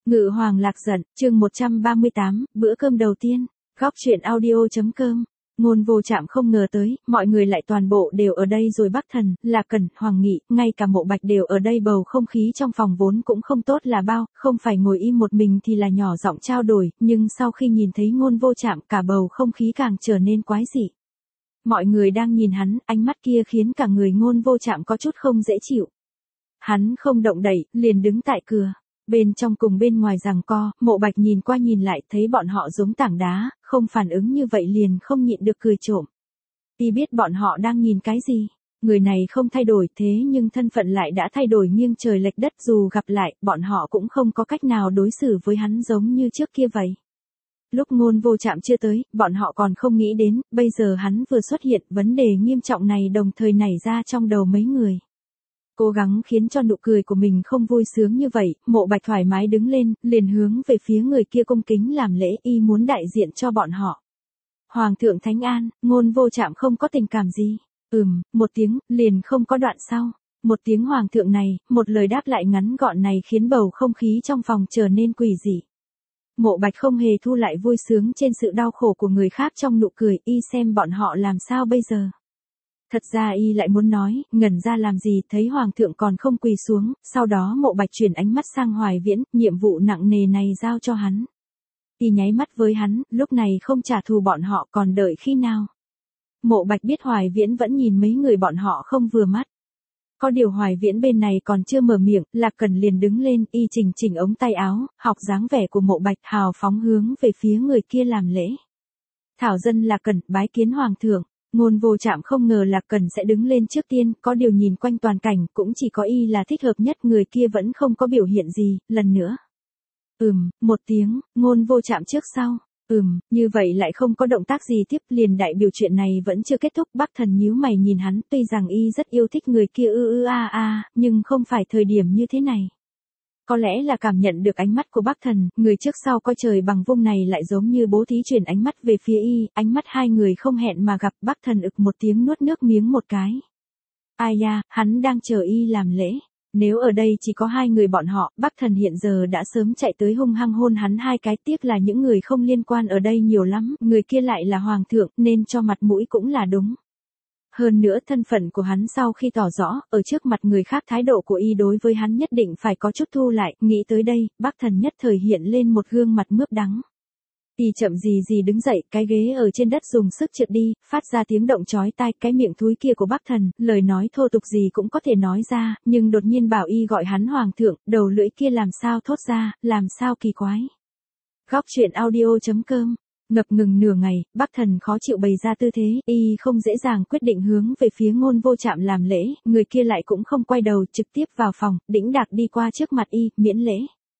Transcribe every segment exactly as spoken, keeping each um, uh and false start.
Ngự hoàng lạc giận, chương một trăm ba mươi tám, bữa cơm đầu tiên, góc truyện audio.com. Ngôn Vô Trạm không ngờ tới, mọi người lại toàn bộ đều ở đây rồi. Bắc Thần, Lạc Cẩn, Hoàng Nghị, ngay cả Mộ Bạch đều ở đây. Bầu không khí trong phòng vốn cũng không tốt là bao, không phải ngồi im một mình thì là nhỏ giọng trao đổi, nhưng sau khi nhìn thấy Ngôn Vô Trạm, cả bầu không khí càng trở nên quái dị. Mọi người đang nhìn hắn, ánh mắt kia khiến cả người Ngôn Vô Trạm có chút không dễ chịu. Hắn không động đậy, liền đứng tại cửa. Bên trong cùng bên ngoài giằng co, Mộ Bạch nhìn qua nhìn lại thấy bọn họ giống tảng đá, không phản ứng như vậy liền không nhịn được cười trộm. Y biết bọn họ đang nhìn cái gì. Người này không thay đổi thế nhưng thân phận lại đã thay đổi nghiêng trời lệch đất, dù gặp lại, bọn họ cũng không có cách nào đối xử với hắn giống như trước kia vậy. Lúc Ngôn Vô Trạm chưa tới, bọn họ còn không nghĩ đến, bây giờ hắn vừa xuất hiện, vấn đề nghiêm trọng này đồng thời nảy ra trong đầu mấy người. Cố gắng khiến cho nụ cười của mình không vui sướng như vậy, Mộ Bạch thoải mái đứng lên, liền hướng về phía người kia cung kính làm lễ, y muốn đại diện cho bọn họ. Hoàng thượng Thánh An, Ngôn Vô Trạm không có tình cảm gì. Ừm, một tiếng, liền không có đoạn sau. Một tiếng hoàng thượng này, một lời đáp lại ngắn gọn này khiến bầu không khí trong phòng trở nên quỷ dị. Mộ Bạch không hề thu lại vui sướng trên sự đau khổ của người khác trong nụ cười, y xem bọn họ làm sao bây giờ. Thật ra y lại muốn nói, ngẩn ra làm gì, thấy hoàng thượng còn không quỳ xuống, sau đó Mộ Bạch chuyển ánh mắt sang Hoài Viễn, nhiệm vụ nặng nề này giao cho hắn. Y nháy mắt với hắn, lúc này không trả thù bọn họ còn đợi khi nào. Mộ Bạch biết Hoài Viễn vẫn nhìn mấy người bọn họ không vừa mắt. Có điều Hoài Viễn bên này còn chưa mở miệng, Lạc Cẩn liền đứng lên, y chỉnh chỉnh ống tay áo, học dáng vẻ của Mộ Bạch, hào phóng hướng về phía người kia làm lễ. Thảo dân Lạc Cẩn, bái kiến hoàng thượng. Ngôn Vô Trạm không ngờ Lạc Cẩn sẽ đứng lên trước tiên, có điều nhìn quanh toàn cảnh, cũng chỉ có y là thích hợp nhất, người kia vẫn không có biểu hiện gì, lần nữa. Ừm, một tiếng, Ngôn Vô Trạm trước sau, ừm, như vậy lại không có động tác gì tiếp, liền đại biểu chuyện này vẫn chưa kết thúc. Bắc Thần nhíu mày nhìn hắn, tuy rằng y rất yêu thích người kia ư ư a a, nhưng không phải thời điểm như thế này. Có lẽ là cảm nhận được ánh mắt của Bắc Thần, người trước sau coi trời bằng vung này lại giống như bố thí chuyển ánh mắt về phía y, ánh mắt hai người không hẹn mà gặp. Bắc Thần ực một tiếng nuốt nước miếng một cái. Ai da, hắn đang chờ y làm lễ. Nếu ở đây chỉ có hai người bọn họ, Bắc Thần hiện giờ đã sớm chạy tới hung hăng hôn hắn hai cái, tiếc là những người không liên quan ở đây nhiều lắm, người kia lại là hoàng thượng, nên cho mặt mũi cũng là đúng. Hơn nữa thân phận của hắn sau khi tỏ rõ, ở trước mặt người khác thái độ của y đối với hắn nhất định phải có chút thu lại, nghĩ tới đây, Bắc Thần nhất thời hiện lên một gương mặt mướp đắng. Y chậm gì gì đứng dậy, cái ghế ở trên đất dùng sức trượt đi, phát ra tiếng động chói tai, cái miệng thúi kia của Bắc Thần, lời nói thô tục gì cũng có thể nói ra, nhưng đột nhiên bảo y gọi hắn hoàng thượng, đầu lưỡi kia làm sao thốt ra, làm sao kỳ quái. Góc truyện audio.com. Ngập ngừng nửa ngày, Bắc Thần khó chịu bày ra tư thế, y không dễ dàng quyết định hướng về phía Ngôn Vô Trạm làm lễ, người kia lại cũng không quay đầu, trực tiếp vào phòng, đĩnh đạc đi qua trước mặt y, miễn lễ.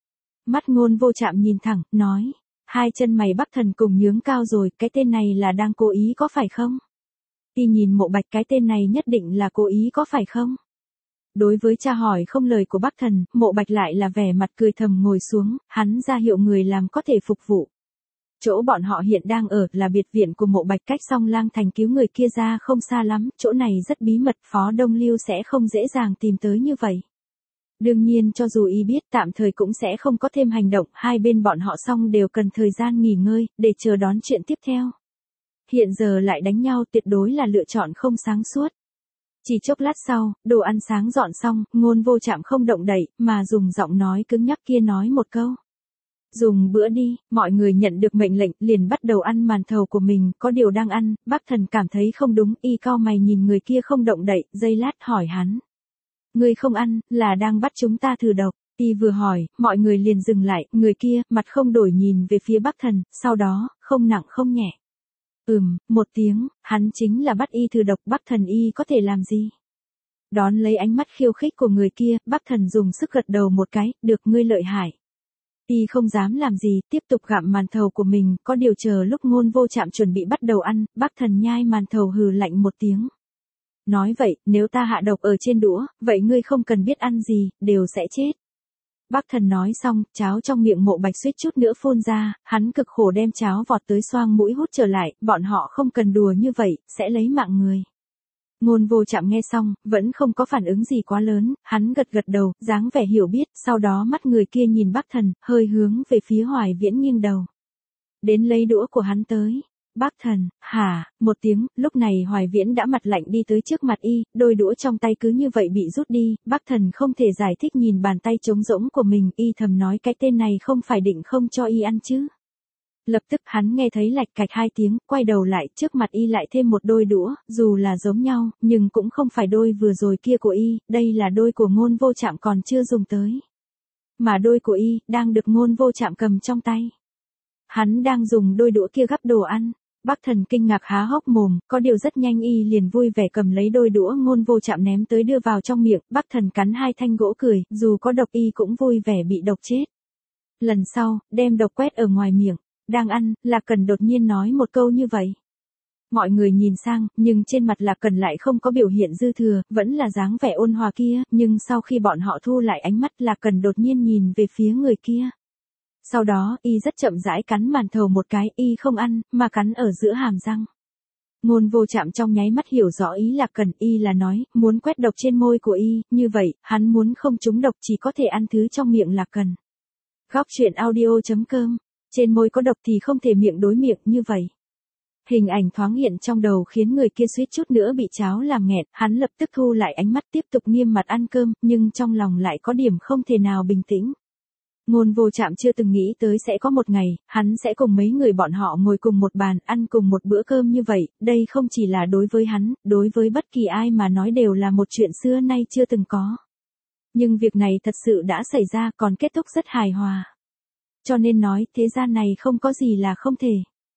Mắt Ngôn Vô Trạm nhìn thẳng, nói, hai chân mày Bắc Thần cùng nhướng cao rồi, cái tên này là đang cố ý có phải không? Y nhìn Mộ Bạch, cái tên này nhất định là cố ý có phải không? Đối với tra hỏi không lời của Bắc Thần, Mộ Bạch lại là vẻ mặt cười thầm ngồi xuống, hắn ra hiệu người làm có thể phục vụ. Chỗ bọn họ hiện đang ở là biệt viện của Mộ Bạch, cách Song Lang Thành cứu người kia ra không xa lắm, chỗ này rất bí mật, Phó Đông Lưu sẽ không dễ dàng tìm tới như vậy. Đương nhiên cho dù y biết tạm thời cũng sẽ không có thêm hành động, hai bên bọn họ xong đều cần thời gian nghỉ ngơi, để chờ đón chuyện tiếp theo. Hiện giờ lại đánh nhau tuyệt đối là lựa chọn không sáng suốt. Chỉ chốc lát sau, đồ ăn sáng dọn xong, Ngôn Vô Trạm không động đậy, mà dùng giọng nói cứng nhắc kia nói một câu. Dùng bữa đi, mọi người nhận được mệnh lệnh, liền bắt đầu ăn màn thầu của mình, có điều đang ăn, Bắc Thần cảm thấy không đúng, y cau mày nhìn người kia không động đậy, giây lát hỏi hắn. Ngươi không ăn, là đang bắt chúng ta thử độc, y vừa hỏi, mọi người liền dừng lại, người kia, mặt không đổi nhìn về phía Bắc Thần, sau đó, không nặng không nhẹ. Ừm, một tiếng, hắn chính là bắt y thử độc, Bắc Thần y có thể làm gì? Đón lấy ánh mắt khiêu khích của người kia, Bắc Thần dùng sức gật đầu một cái, được, ngươi lợi hại. Y không dám làm gì, tiếp tục gặm màn thầu của mình, có điều chờ lúc Ngôn Vô Trạm chuẩn bị bắt đầu ăn, Bắc Thần nhai màn thầu hừ lạnh một tiếng. Nói vậy, nếu ta hạ độc ở trên đũa, vậy ngươi không cần biết ăn gì, đều sẽ chết. Bắc Thần nói xong, cháo trong miệng Mộ Bạch suýt chút nữa phun ra, hắn cực khổ đem cháo vọt tới xoang mũi hút trở lại, bọn họ không cần đùa như vậy, sẽ lấy mạng người. Ngôn Vô Trạm nghe xong, vẫn không có phản ứng gì quá lớn, hắn gật gật đầu, dáng vẻ hiểu biết, sau đó mắt người kia nhìn Bắc Thần, hơi hướng về phía Hoài Viễn nghiêng đầu. Đến lấy đũa của hắn tới. Bắc Thần, hả, một tiếng, lúc này Hoài Viễn đã mặt lạnh đi tới trước mặt y, đôi đũa trong tay cứ như vậy bị rút đi, Bắc Thần không thể giải thích nhìn bàn tay trống rỗng của mình, y thầm nói cái tên này không phải định không cho y ăn chứ. Lập tức hắn nghe thấy lạch cạch hai tiếng, quay đầu lại, trước mặt y lại thêm một đôi đũa, dù là giống nhau, nhưng cũng không phải đôi vừa rồi kia của y, đây là đôi của Ngôn Vô Trạm còn chưa dùng tới. Mà đôi của y, đang được Ngôn Vô Trạm cầm trong tay. Hắn đang dùng đôi đũa kia gắp đồ ăn. Bắc Thần kinh ngạc há hốc mồm, có điều rất nhanh y liền vui vẻ cầm lấy đôi đũa Ngôn Vô Trạm ném tới đưa vào trong miệng, Bắc Thần cắn hai thanh gỗ cười, dù có độc y cũng vui vẻ bị độc chết. Lần sau, đem độc quét ở ngoài miệng, đang ăn, Lạc Cần đột nhiên nói một câu như vậy. Mọi người nhìn sang, nhưng trên mặt Lạc Cần lại không có biểu hiện dư thừa, vẫn là dáng vẻ ôn hòa kia, nhưng sau khi bọn họ thu lại ánh mắt Lạc Cần đột nhiên nhìn về phía người kia. Sau đó, y rất chậm rãi cắn màn thầu một cái, y không ăn, mà cắn ở giữa hàm răng. Ngôn Vô Trạm trong nháy mắt hiểu rõ ý Lạc Cần, y là nói, muốn quét độc trên môi của y, như vậy, hắn muốn không trúng độc chỉ có thể ăn thứ trong miệng Lạc Cần. Góc truyện audio chấm com, trên môi có độc thì không thể miệng đối miệng như vậy. Hình ảnh thoáng hiện trong đầu khiến người kia suýt chút nữa bị cháo làm nghẹt, hắn lập tức thu lại ánh mắt tiếp tục nghiêm mặt ăn cơm, nhưng trong lòng lại có điểm không thể nào bình tĩnh. Ngôn Vô Trạm chưa từng nghĩ tới sẽ có một ngày, hắn sẽ cùng mấy người bọn họ ngồi cùng một bàn, ăn cùng một bữa cơm như vậy, đây không chỉ là đối với hắn, đối với bất kỳ ai mà nói đều là một chuyện xưa nay chưa từng có. Nhưng việc này thật sự đã xảy ra, còn kết thúc rất hài hòa. Cho nên nói, thế gian này không có gì là không thể.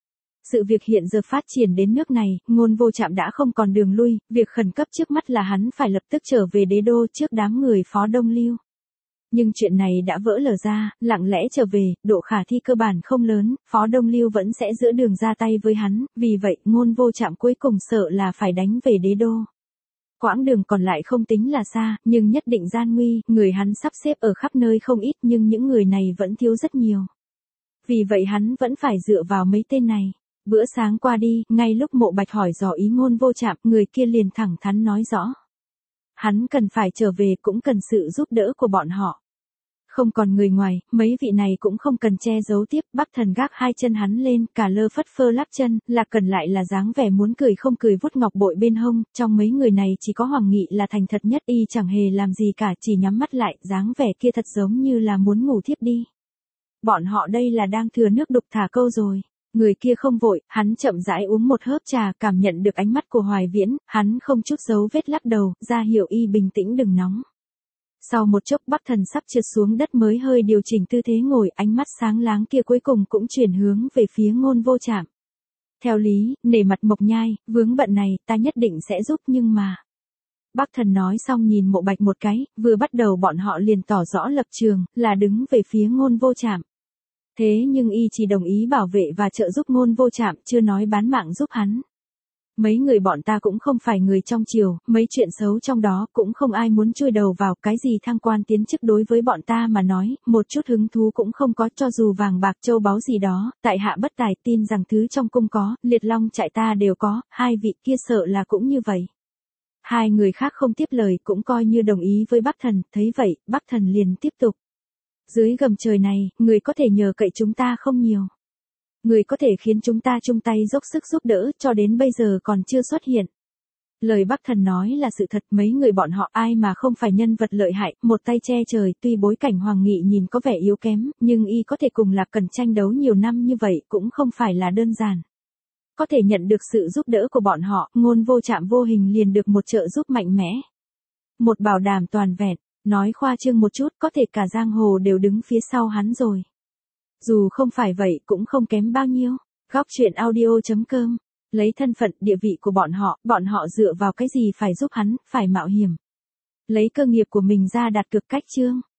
Sự việc hiện giờ phát triển đến nước này, Ngôn Vô Trạm đã không còn đường lui, việc khẩn cấp trước mắt là hắn phải lập tức trở về đế đô trước đám người Phó Đông Lưu. Nhưng chuyện này đã vỡ lở ra, lặng lẽ trở về, độ khả thi cơ bản không lớn, Phó Đông Lưu vẫn sẽ giữa đường ra tay với hắn, vì vậy, Ngôn Vô Trạm cuối cùng sợ là phải đánh về đế đô. Quãng đường còn lại không tính là xa, nhưng nhất định gian nguy, người hắn sắp xếp ở khắp nơi không ít nhưng những người này vẫn thiếu rất nhiều. Vì vậy hắn vẫn phải dựa vào mấy tên này. Bữa sáng qua đi, ngay lúc Mộ Bạch hỏi dò ý Ngôn Vô Trạm, người kia liền thẳng thắn nói rõ. Hắn cần phải trở về cũng cần sự giúp đỡ của bọn họ. Không còn người ngoài, mấy vị này cũng không cần che giấu tiếp, Bắc Thần gác hai chân hắn lên, cả lơ phất phơ lắc chân, Lạc Cần lại là dáng vẻ muốn cười không cười vuốt ngọc bội bên hông, trong mấy người này chỉ có Hoàng Nghị là thành thật nhất, y chẳng hề làm gì cả, chỉ nhắm mắt lại, dáng vẻ kia thật giống như là muốn ngủ thiếp đi. Bọn họ đây là đang thừa nước đục thả câu rồi. Người kia không vội, hắn chậm rãi uống một hớp trà, cảm nhận được ánh mắt của Hoài Viễn, hắn không chút giấu vết lắc đầu, ra hiệu y bình tĩnh đừng nóng. Sau một chốc Bắc Thần sắp trượt xuống đất mới hơi điều chỉnh tư thế ngồi, ánh mắt sáng láng kia cuối cùng cũng chuyển hướng về phía Ngôn Vô Trạm. Theo lý, nể mặt Mộc Nhai, vướng bận này, ta nhất định sẽ giúp nhưng mà... Bắc Thần nói xong nhìn Mộ Bạch một cái, vừa bắt đầu bọn họ liền tỏ rõ lập trường, là đứng về phía Ngôn Vô Trạm. Thế nhưng y chỉ đồng ý bảo vệ và trợ giúp Ngôn Vô Trạm, chưa nói bán mạng giúp hắn. Mấy người bọn ta cũng không phải người trong triều, mấy chuyện xấu trong đó cũng không ai muốn chui đầu vào, cái gì thăng quan tiến chức đối với bọn ta mà nói, một chút hứng thú cũng không có, cho dù vàng bạc châu báu gì đó, tại hạ bất tài, tin rằng thứ trong cung có, liệt long trại ta đều có, hai vị kia sợ là cũng như vậy. Hai người khác không tiếp lời cũng coi như đồng ý với Bắc Thần, thấy vậy, Bắc Thần liền tiếp tục. Dưới gầm trời này, người có thể nhờ cậy chúng ta không nhiều. Người có thể khiến chúng ta chung tay dốc sức giúp đỡ, cho đến bây giờ còn chưa xuất hiện. Lời Bắc Thần nói là sự thật, mấy người bọn họ ai mà không phải nhân vật lợi hại, một tay che trời, tuy bối cảnh Hoàng Nghị nhìn có vẻ yếu kém, nhưng y có thể cùng Lạc Cần tranh đấu nhiều năm như vậy cũng không phải là đơn giản. Có thể nhận được sự giúp đỡ của bọn họ, Ngôn Vô Trạm vô hình liền được một trợ giúp mạnh mẽ. Một bảo đảm toàn vẹn, nói khoa trương một chút, có thể cả giang hồ đều đứng phía sau hắn rồi. Dù không phải vậy cũng không kém bao nhiêu. Góc truyện audio chấm com, lấy thân phận địa vị của bọn họ, bọn họ dựa vào cái gì phải giúp hắn, phải mạo hiểm. Lấy cơ nghiệp của mình ra đặt cược cách chương.